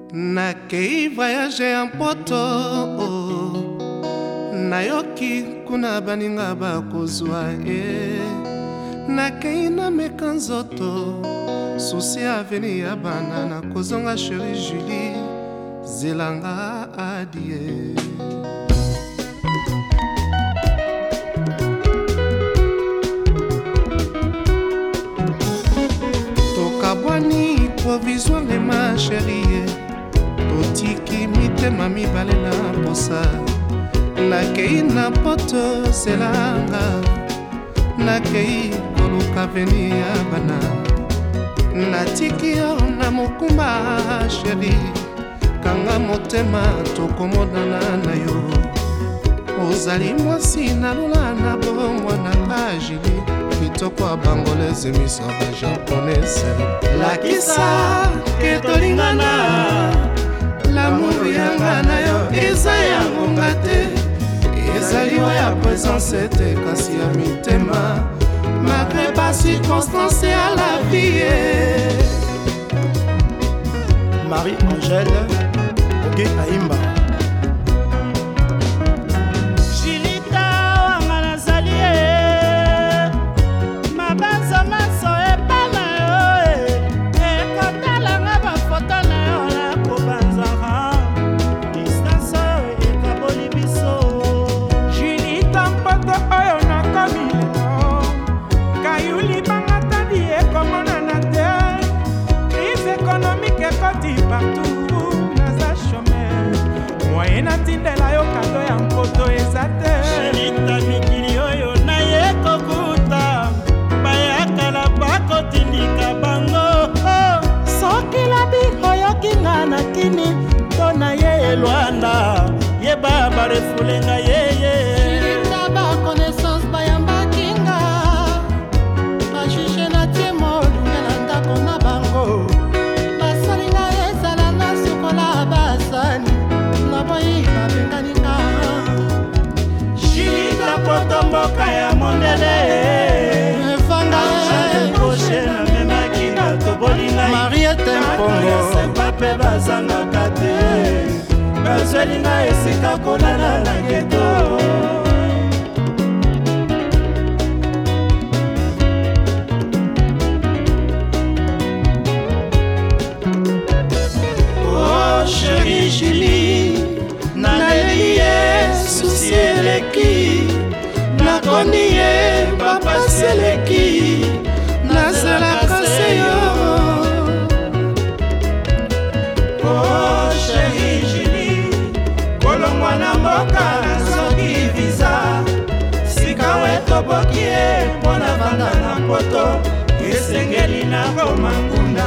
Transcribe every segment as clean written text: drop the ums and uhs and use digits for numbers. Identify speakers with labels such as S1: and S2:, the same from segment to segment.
S1: Nakei voyage en poto nayoki kuna baninga bakozwa nakei na meka nzoto susi aveni ya bana na kozonga Chérie Julie zelanga adie tokabwani provisoire ma chérie totiki mitema mibale na posa nakei na poto zelanga nakei koluka veni ya bana natiki yo na mokumba sheri kanga motema tokomonana na yo ozali mwasi nalola na bomwana nga Julie kitoko ya bangolaise misa ba japonaise lakisa ke tolingana l'amour yanga na yo eza yango nga te ezali oyo ya présence te kasi ya mitema malgré ba circonstance ya la vie.
S2: Marie-Angèle Oge Aimba
S3: Jilita wanga nazali mabanza maso epana yo ekotalanga bafoto na yo na kobanzaka distance oyo ekaboli biso Jilita mpoto oyo nakomi lelo kayuli bangatadi ekomonana te crise économique ekoti partout naza chômeur moye natindela yo kado ya mpoto eza te Jilita mikili oyo naye kokuta bayakala bakotindika bango soki labi oyokinga na kini to na ye elwanda yeba barefulenga yeye Jilita bakonaissance bayambakinga bajuge na tie molungela ndako na bango basalinga ezala na sukola basani naboyi babenganika Jilita poto mboka ya mondele evanga poshe na memaki na tobolinga
S2: Mariette Mpongo
S3: bape bazangaka te bazwelinga esika kolala na geto
S1: Chérie Julie naleli ye susi eleki nakoni ye bapasi eleki nazalaka se yo
S3: Chérie Julie kolongwa na mboka nazoki visa sika we toboki ye mpona vanda na poto esengeli na komangunda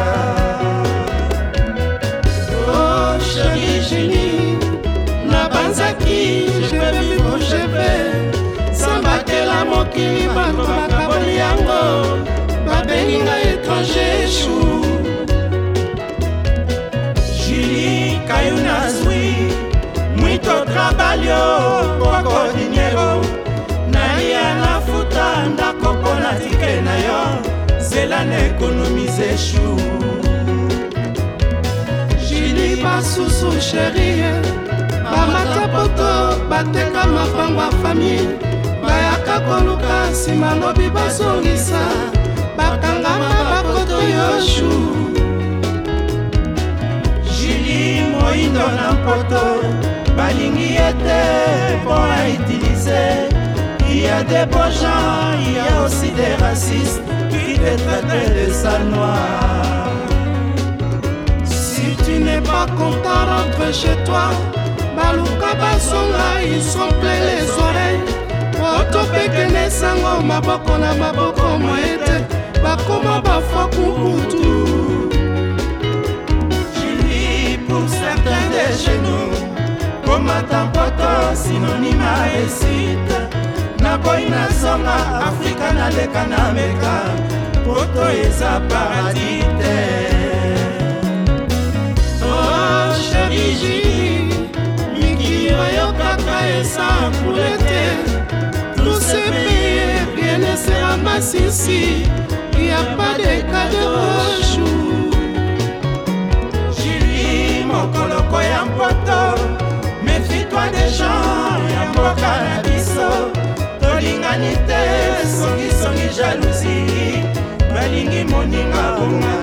S1: Chérie Julie nabanzaki je vais vivre je vais sambakela mokili bato bakaboli yango babelinga étranger chou
S3: Julie kayuna zwi mwito trabalio poko dinero nalia nafuta ndako mpona tike na yo zela na ekonomize chou
S1: basusu chérie bamata poto bateka mapango ya famille bayaka koluka nsima lobi bazongisa bakangama bakoto yoshu
S3: Julie moindo na poto balingi ete mpo autilize il y a des beaux gens il y a aussi des racistes qui te traitent de sale noir.
S1: Si tu n'es pas content, rentre chez toi. Baluka basonga, ils sont pleins les oreilles. Otopekene sango maboko na maboko moete. Bakoma bafwa kumbutu.
S3: Julie, pour certains de chez nous, comme tampoto synonyme à réussite. Naboy na zonga, Afrika na leka na meka. Poto eza paradis te.
S1: Chérie Julie, mikili oyo kaka esa koule te. Tout se paye, rien ne sera masisi. Il n'y a pas de cadeau chou.
S3: Julie, mon bonga